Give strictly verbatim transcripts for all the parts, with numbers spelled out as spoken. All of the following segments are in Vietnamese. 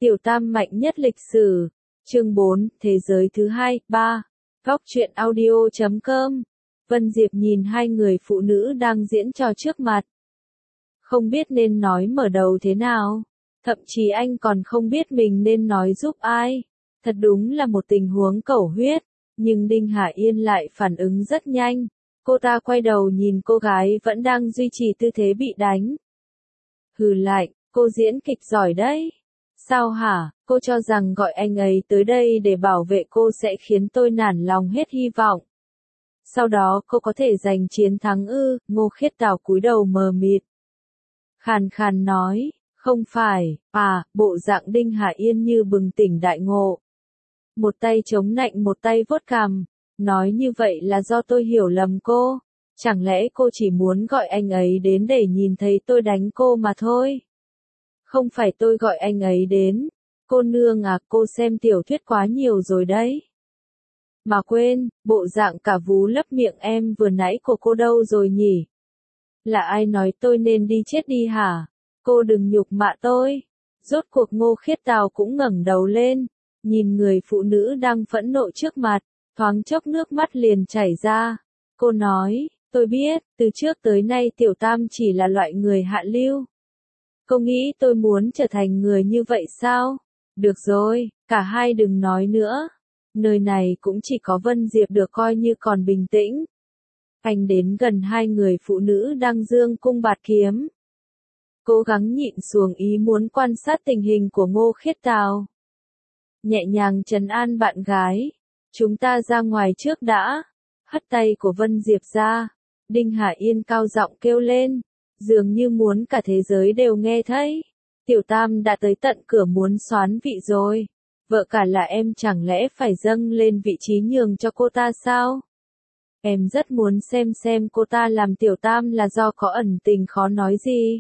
Tiểu Tam mạnh nhất lịch sử. Chương bốn, Thế giới thứ hai, ba. Góc truyện audio chấm com. Vân Diệp nhìn hai người phụ nữ đang diễn trò trước mặt. Không biết nên nói mở đầu thế nào. Thậm chí anh còn không biết mình nên nói giúp ai. Thật đúng là một tình huống cẩu huyết. Nhưng Đinh Hải Yên lại phản ứng rất nhanh. Cô ta quay đầu nhìn cô gái vẫn đang duy trì tư thế bị đánh. Hừ lạnh, cô diễn kịch giỏi đấy. Sao hả, cô cho rằng gọi anh ấy tới đây để bảo vệ cô sẽ khiến tôi nản lòng hết hy vọng. Sau đó cô có thể giành chiến thắng ư, Ngô Khiết Đào cúi đầu mờ mịt. Khàn khàn nói, không phải, à, bộ dạng Đinh Hải Yên như bừng tỉnh đại ngộ. Một tay chống nạnh một tay vuốt cằm, nói như vậy là do tôi hiểu lầm cô. Chẳng lẽ cô chỉ muốn gọi anh ấy đến để nhìn thấy tôi đánh cô mà thôi? Không phải tôi gọi anh ấy đến. Cô nương à, cô xem tiểu thuyết quá nhiều rồi đấy. Mà quên, bộ dạng cả vú lấp miệng em vừa nãy của cô đâu rồi nhỉ? Là ai nói tôi nên đi chết đi hả? Cô đừng nhục mạ tôi. Rốt cuộc Ngô Khiết Đào cũng ngẩng đầu lên, nhìn người phụ nữ đang phẫn nộ trước mặt, thoáng chốc nước mắt liền chảy ra. Cô nói, tôi biết, từ trước tới nay Tiểu Tam chỉ là loại người hạ lưu. Cô nghĩ tôi muốn trở thành người như vậy sao? Được rồi, cả hai đừng nói nữa. Nơi này cũng chỉ có Vân Diệp được coi như còn bình tĩnh. Anh đến gần hai người phụ nữ đang giương cung bạt kiếm. Cố gắng nhịn xuống ý muốn quan sát tình hình của Ngô Khiết Đào. Nhẹ nhàng trấn an bạn gái. Chúng ta ra ngoài trước đã. Hất tay của Vân Diệp ra. Đinh Hải Yên cao giọng kêu lên. Dường như muốn cả thế giới đều nghe thấy. Tiểu Tam đã tới tận cửa muốn soán vị rồi. Vợ cả là em chẳng lẽ phải dâng lên vị trí nhường cho cô ta sao? Em rất muốn xem xem cô ta làm Tiểu Tam là do có ẩn tình khó nói gì.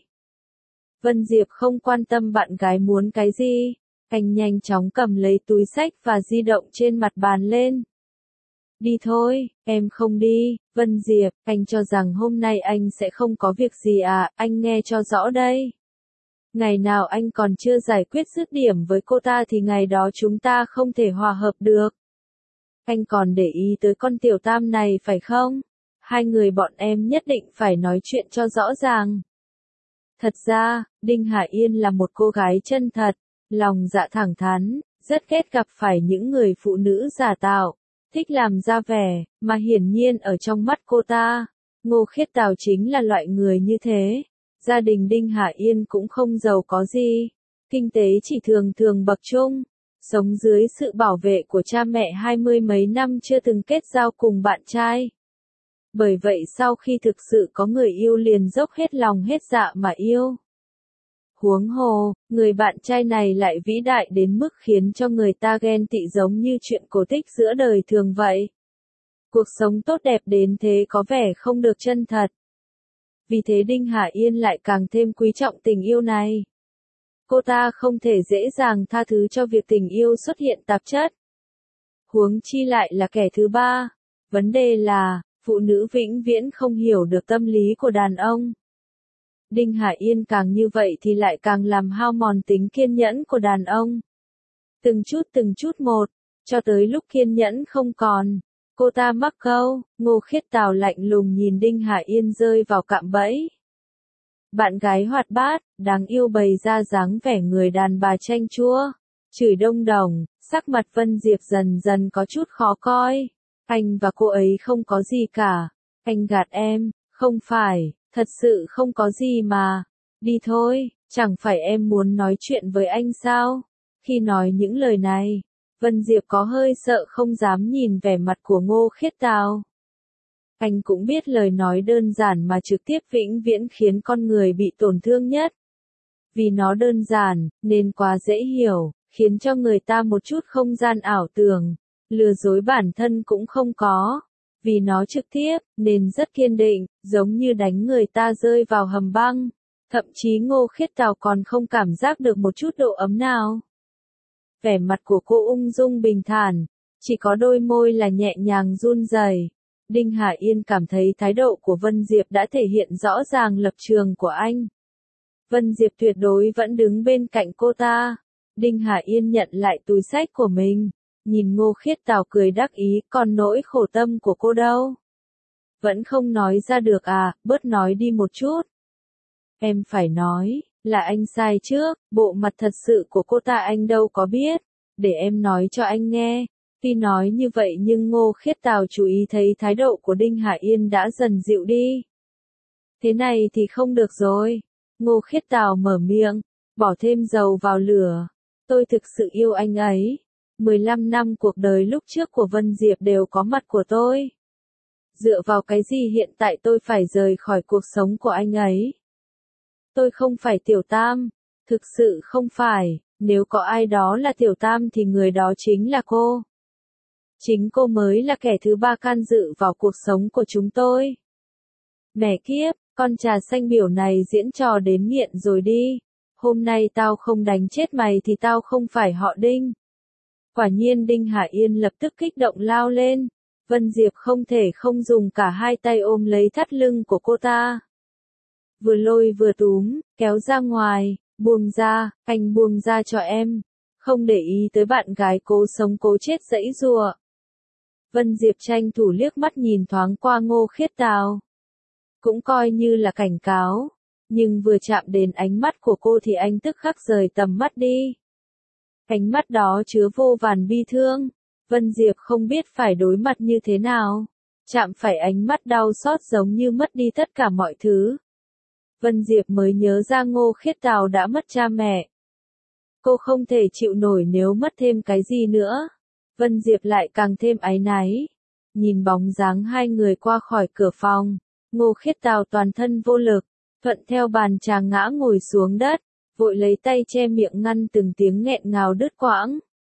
Vân Diệp không quan tâm bạn gái muốn cái gì. Anh nhanh chóng cầm lấy túi xách và di động trên mặt bàn lên. Đi thôi, em không đi. Vân Diệp, anh cho rằng hôm nay anh sẽ không có việc gì à, anh nghe cho rõ đây. Ngày nào anh còn chưa giải quyết dứt điểm với cô ta thì ngày đó chúng ta không thể hòa hợp được. Anh còn để ý tới con Tiểu Tam này phải không? Hai người bọn em nhất định phải nói chuyện cho rõ ràng. Thật ra, Đinh Hải Yên là một cô gái chân thật, lòng dạ thẳng thắn, rất ghét gặp phải những người phụ nữ giả tạo, thích làm ra vẻ, mà hiển nhiên ở trong mắt cô ta, Ngô Khiết Đào chính là loại người như thế. Gia đình Đinh Hải Yên cũng không giàu có gì, kinh tế chỉ thường thường bậc trung, sống dưới sự bảo vệ của cha mẹ hai mươi mấy năm chưa từng kết giao cùng bạn trai. Bởi vậy sau khi thực sự có người yêu liền dốc hết lòng hết dạ mà yêu. Huống hồ, người bạn trai này lại vĩ đại đến mức khiến cho người ta ghen tị giống như chuyện cổ tích giữa đời thường vậy. Cuộc sống tốt đẹp đến thế có vẻ không được chân thật. Vì thế Đinh Hải Yên lại càng thêm quý trọng tình yêu này. Cô ta không thể dễ dàng tha thứ cho việc tình yêu xuất hiện tạp chất. Huống chi lại là kẻ thứ ba. Vấn đề là, phụ nữ vĩnh viễn không hiểu được tâm lý của đàn ông. Đinh Hải Yên càng như vậy thì lại càng làm hao mòn tính kiên nhẫn của đàn ông. Từng chút từng chút một, cho tới lúc kiên nhẫn không còn. Cô ta mắc câu, Ngô Khiết Đào lạnh lùng nhìn Đinh Hải Yên rơi vào cạm bẫy. Bạn gái hoạt bát, đáng yêu bày ra dáng vẻ người đàn bà chanh chua, chửi đông đồng, sắc mặt Vân Diệp dần dần có chút khó coi. Anh và cô ấy không có gì cả. Anh gạt em, không phải, thật sự không có gì mà. Đi thôi, chẳng phải em muốn nói chuyện với anh sao? Khi nói những lời này, Vân Diệp có hơi sợ không dám nhìn vẻ mặt của Ngô Khiết Đào. Anh cũng biết lời nói đơn giản mà trực tiếp vĩnh viễn khiến con người bị tổn thương nhất. Vì nó đơn giản, nên quá dễ hiểu, khiến cho người ta một chút không gian ảo tưởng, lừa dối bản thân cũng không có. Vì nó trực tiếp, nên rất kiên định, giống như đánh người ta rơi vào hầm băng. Thậm chí Ngô Khiết Đào còn không cảm giác được một chút độ ấm nào. Vẻ mặt của cô ung dung bình thản, chỉ có đôi môi là nhẹ nhàng run rẩy. Đinh Hải Yên cảm thấy thái độ của Vân Diệp đã thể hiện rõ ràng lập trường của anh. Vân Diệp tuyệt đối vẫn đứng bên cạnh cô ta. Đinh Hà Yên nhận lại túi xách của mình, nhìn Ngô Khiết Tào cười đắc ý, còn nỗi khổ tâm của cô đâu? Vẫn không nói ra được à, bớt nói đi một chút. Em phải nói, là anh sai trước, bộ mặt thật sự của cô ta anh đâu có biết, để em nói cho anh nghe. Tuy nói như vậy nhưng Ngô Khiết Tào chú ý thấy thái độ của Đinh Hà Yên đã dần dịu đi. Thế này thì không được rồi. Ngô Khiết Tào mở miệng, bỏ thêm dầu vào lửa. Tôi thực sự yêu anh ấy. mười lăm năm cuộc đời lúc trước của Vân Diệp đều có mặt của tôi. Dựa vào cái gì hiện tại tôi phải rời khỏi cuộc sống của anh ấy? Tôi không phải Tiểu Tam. Thực sự không phải. Nếu có ai đó là Tiểu Tam thì người đó chính là cô. Chính cô mới là kẻ thứ ba can dự vào cuộc sống của chúng tôi. Mẹ kiếp, con trà xanh biểu này diễn trò đến nghiện rồi đi. Hôm nay tao không đánh chết mày thì tao không phải họ Đinh. Quả nhiên Đinh Hà Yên lập tức kích động lao lên. Vân Diệp không thể không dùng cả hai tay ôm lấy thắt lưng của cô ta. Vừa lôi vừa túm, kéo ra ngoài, buông ra, anh buông ra cho em. Không để ý tới bạn gái cố sống cố chết giãy giụa. Vân Diệp tranh thủ liếc mắt nhìn thoáng qua Ngô Khiết Tào. Cũng coi như là cảnh cáo. Nhưng vừa chạm đến ánh mắt của cô thì anh tức khắc rời tầm mắt đi. Ánh mắt đó chứa vô vàn bi thương. Vân Diệp không biết phải đối mặt như thế nào. Chạm phải ánh mắt đau xót giống như mất đi tất cả mọi thứ. Vân Diệp mới nhớ ra Ngô Khiết Tào đã mất cha mẹ. Cô không thể chịu nổi nếu mất thêm cái gì nữa. Vân Diệp lại càng thêm áy náy. Nhìn bóng dáng hai người qua khỏi cửa phòng, Ngô Khiết Tào toàn thân vô lực, thuận theo bàn trà ngã ngồi xuống đất, vội lấy tay che miệng ngăn từng tiếng nghẹn ngào đứt quãng.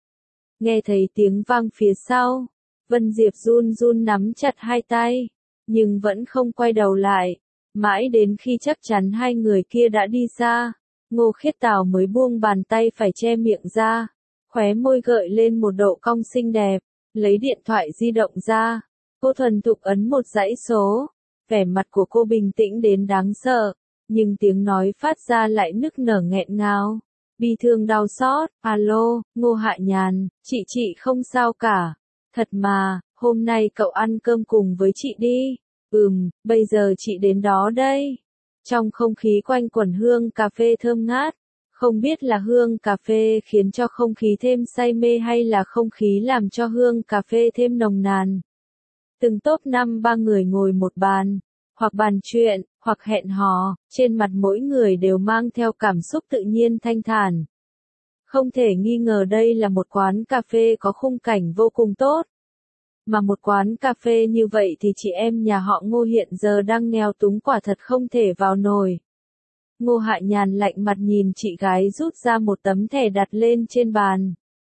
Nghe thấy tiếng vang phía sau, Vân Diệp run run nắm chặt hai tay, nhưng vẫn không quay đầu lại, mãi đến khi chắc chắn hai người kia đã đi xa, Ngô Khiết Tào mới buông bàn tay phải che miệng ra, khóe môi gợi lên một độ cong xinh đẹp, lấy điện thoại di động ra, cô thuần thục ấn một dãy số, vẻ mặt của cô bình tĩnh đến đáng sợ, nhưng tiếng nói phát ra lại nức nở nghẹn ngào. Bi thương đau xót, alo, Ngô Hạ Nhàn, chị chị không sao cả. Thật mà, hôm nay cậu ăn cơm cùng với chị đi. Ừm, bây giờ chị đến đó đây. Trong không khí quanh quẩn hương cà phê thơm ngát. Không biết là hương cà phê khiến cho không khí thêm say mê hay là không khí làm cho hương cà phê thêm nồng nàn. Từng top năm ba người ngồi một bàn, hoặc bàn chuyện, hoặc hẹn hò, trên mặt mỗi người đều mang theo cảm xúc tự nhiên thanh thản. Không thể nghi ngờ đây là một quán cà phê có khung cảnh vô cùng tốt. Mà một quán cà phê như vậy thì chị em nhà họ Ngô hiện giờ đang nghèo túng quả thật không thể vào nổi. Ngô Hạ Nhàn lạnh mặt nhìn chị gái rút ra một tấm thẻ đặt lên trên bàn.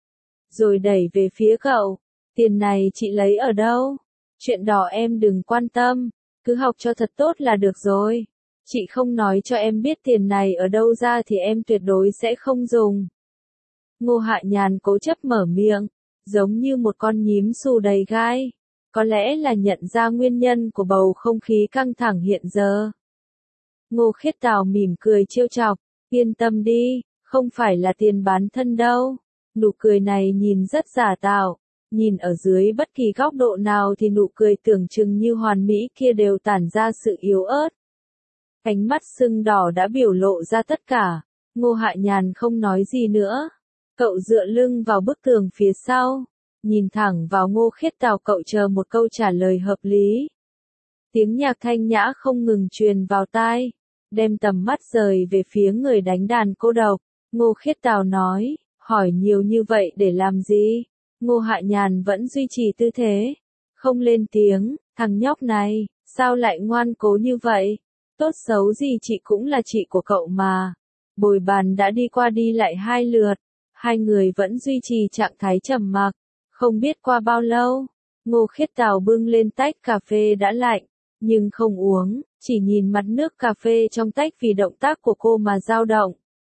Rồi đẩy về phía cậu. Tiền này chị lấy ở đâu? Chuyện đó em đừng quan tâm. Cứ học cho thật tốt là được rồi. Chị không nói cho em biết tiền này ở đâu ra thì em tuyệt đối sẽ không dùng. Ngô Hạ Nhàn cố chấp mở miệng, giống như một con nhím xù đầy gai. Có lẽ là nhận ra nguyên nhân của bầu không khí căng thẳng hiện giờ. Ngô Khiết Tào mỉm cười trêu chọc, yên tâm đi, không phải là tiền bán thân đâu. Nụ cười này nhìn rất giả tạo. Nhìn ở dưới bất kỳ góc độ nào thì nụ cười tưởng chừng như hoàn mỹ kia đều tản ra sự yếu ớt. Ánh mắt sưng đỏ đã biểu lộ ra tất cả. Ngô Hạ Nhàn không nói gì nữa. Cậu dựa lưng vào bức tường phía sau. Nhìn thẳng vào Ngô Khiết Tào, cậu chờ một câu trả lời hợp lý. Tiếng nhạc thanh nhã không ngừng truyền vào tai. Đem tầm mắt rời về phía người đánh đàn cô độc. Ngô Khiết Tào nói, hỏi nhiều như vậy để làm gì? Ngô Hạ Nhàn vẫn duy trì tư thế. Không lên tiếng, thằng nhóc này, sao lại ngoan cố như vậy? Tốt xấu gì chị cũng là chị của cậu mà. Bồi bàn đã đi qua đi lại hai lượt. Hai người vẫn duy trì trạng thái trầm mặc. Không biết qua bao lâu, Ngô Khiết Tào bưng lên tách cà phê đã lạnh, nhưng không uống, chỉ nhìn mặt nước cà phê trong tách vì động tác của cô mà dao động.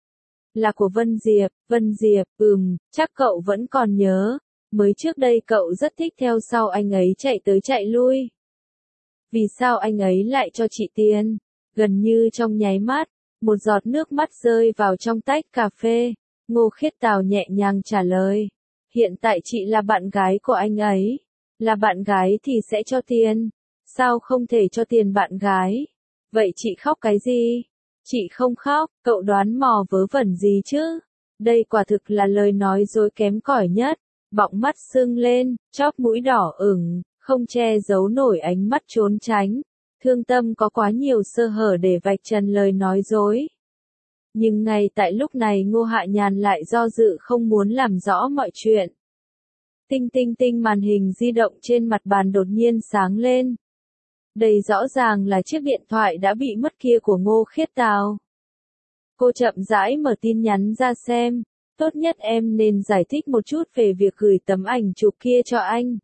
Là của Vân Diệp, Vân Diệp, ừm, chắc cậu vẫn còn nhớ. Mới trước đây cậu rất thích theo sau anh ấy chạy tới chạy lui. Vì sao anh ấy lại cho chị tiền? Gần như trong nháy mắt, một giọt nước mắt rơi vào trong tách cà phê. Ngô Khiết Tào nhẹ nhàng trả lời. Hiện tại chị là bạn gái của anh ấy. Là bạn gái thì sẽ cho tiền. Sao không thể cho tiền bạn gái? Vậy chị khóc cái gì? Chị không khóc, cậu đoán mò vớ vẩn gì chứ? Đây quả thực là lời nói dối kém cỏi nhất. Bọng mắt sưng lên, chóp mũi đỏ ửng, không che giấu nổi ánh mắt trốn tránh. Thương Tâm có quá nhiều sơ hở để vạch trần lời nói dối. Nhưng ngay tại lúc này Ngô Hạ Nhàn lại do dự không muốn làm rõ mọi chuyện. Tinh tinh tinh, màn hình di động trên mặt bàn đột nhiên sáng lên. Đây rõ ràng là chiếc điện thoại đã bị mất kia của Ngô Khiết Tào. Cô chậm rãi mở tin nhắn ra xem. Tốt nhất em nên giải thích một chút về việc gửi tấm ảnh chụp kia cho anh.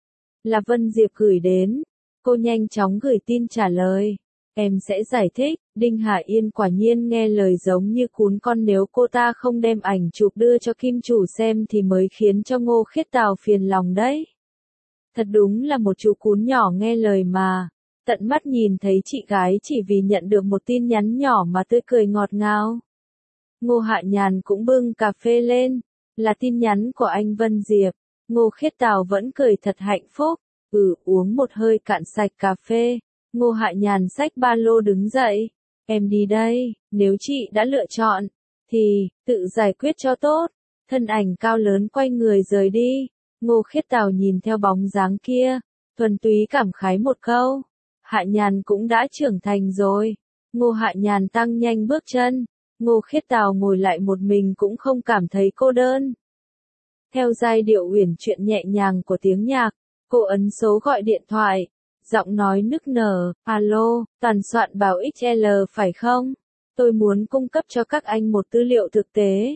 Là Vân Diệp gửi đến. Cô nhanh chóng gửi tin trả lời. Em sẽ giải thích. Đinh Hải Yên quả nhiên nghe lời giống như cún con, nếu cô ta không đem ảnh chụp đưa cho Kim chủ xem thì mới khiến cho Ngô Khiết Tào phiền lòng đấy. Thật đúng là một chú cún nhỏ nghe lời mà. Tận mắt nhìn thấy chị gái chỉ vì nhận được một tin nhắn nhỏ mà tươi cười ngọt ngào. Ngô Hạ Nhàn cũng bưng cà phê lên. Là tin nhắn của anh Vân Diệp. Ngô Khiết Tào vẫn cười thật hạnh phúc. Ừ, uống một hơi cạn sạch cà phê. Ngô Hạ Nhàn xách ba lô đứng dậy. Em đi đây, nếu chị đã lựa chọn, thì, tự giải quyết cho tốt. Thân ảnh cao lớn quay người rời đi. Ngô Khiết Tào nhìn theo bóng dáng kia, thuần túy cảm khái một câu. Hạ Nhàn cũng đã trưởng thành rồi. Ngô Hạ Nhàn tăng nhanh bước chân. Ngô Khiết Tào ngồi lại một mình cũng không cảm thấy cô đơn. Theo giai điệu uyển chuyển nhẹ nhàng của tiếng nhạc, cô ấn số gọi điện thoại. Giọng nói nức nở. Alo, toàn soạn bảo ích lờ phải không? Tôi muốn cung cấp cho các anh một tư liệu thực tế.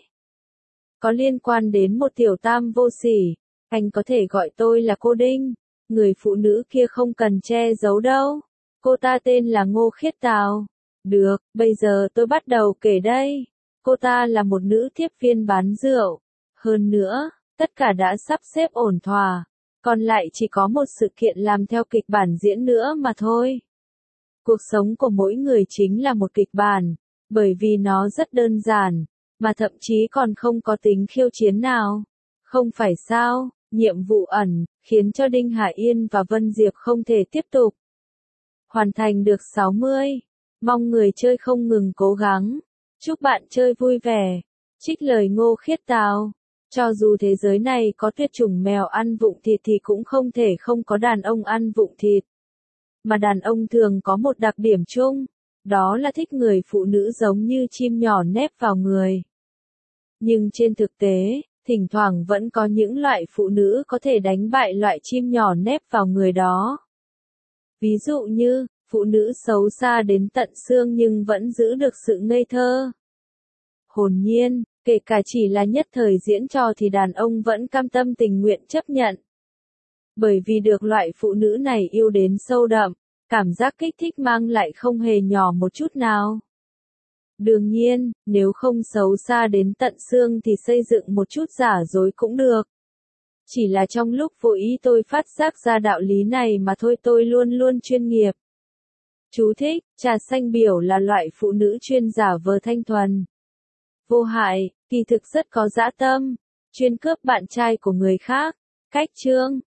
Có liên quan đến một tiểu tam vô sỉ. Anh có thể gọi tôi là cô Đinh. Người phụ nữ kia không cần che giấu đâu. Cô ta tên là Ngô Khiết Tào. Được, bây giờ tôi bắt đầu kể đây. Cô ta là một nữ tiếp viên bán rượu. Hơn nữa, tất cả đã sắp xếp ổn thỏa. Còn lại chỉ có một sự kiện làm theo kịch bản diễn nữa mà thôi. Cuộc sống của mỗi người chính là một kịch bản, bởi vì nó rất đơn giản, mà thậm chí còn không có tính khiêu chiến nào. Không phải sao, nhiệm vụ ẩn, khiến cho Đinh Hải Yên và Vân Diệp không thể tiếp tục. Hoàn thành được sáu mươi. Mong người chơi không ngừng cố gắng. Chúc bạn chơi vui vẻ. Trích lời Ngô Khiết Tào. Cho dù thế giới này có tuyệt chủng mèo ăn vụng thịt thì cũng không thể không có đàn ông ăn vụng thịt. Mà đàn ông thường có một đặc điểm chung, đó là thích người phụ nữ giống như chim nhỏ nép vào người. Nhưng trên thực tế, thỉnh thoảng vẫn có những loại phụ nữ có thể đánh bại loại chim nhỏ nép vào người đó. Ví dụ như, phụ nữ xấu xa đến tận xương nhưng vẫn giữ được sự ngây thơ, hồn nhiên. Kể cả chỉ là nhất thời diễn trò thì đàn ông vẫn cam tâm tình nguyện chấp nhận. Bởi vì được loại phụ nữ này yêu đến sâu đậm, cảm giác kích thích mang lại không hề nhỏ một chút nào. Đương nhiên, nếu không xấu xa đến tận xương thì xây dựng một chút giả dối cũng được. Chỉ là trong lúc vô ý tôi phát giác ra đạo lý này mà thôi, tôi luôn luôn chuyên nghiệp. Chú thích, trà xanh biểu là loại phụ nữ chuyên giả vờ thanh thuần, vô hại, kỳ thực rất có dã tâm, chuyên cướp bạn trai của người khác. Cách chương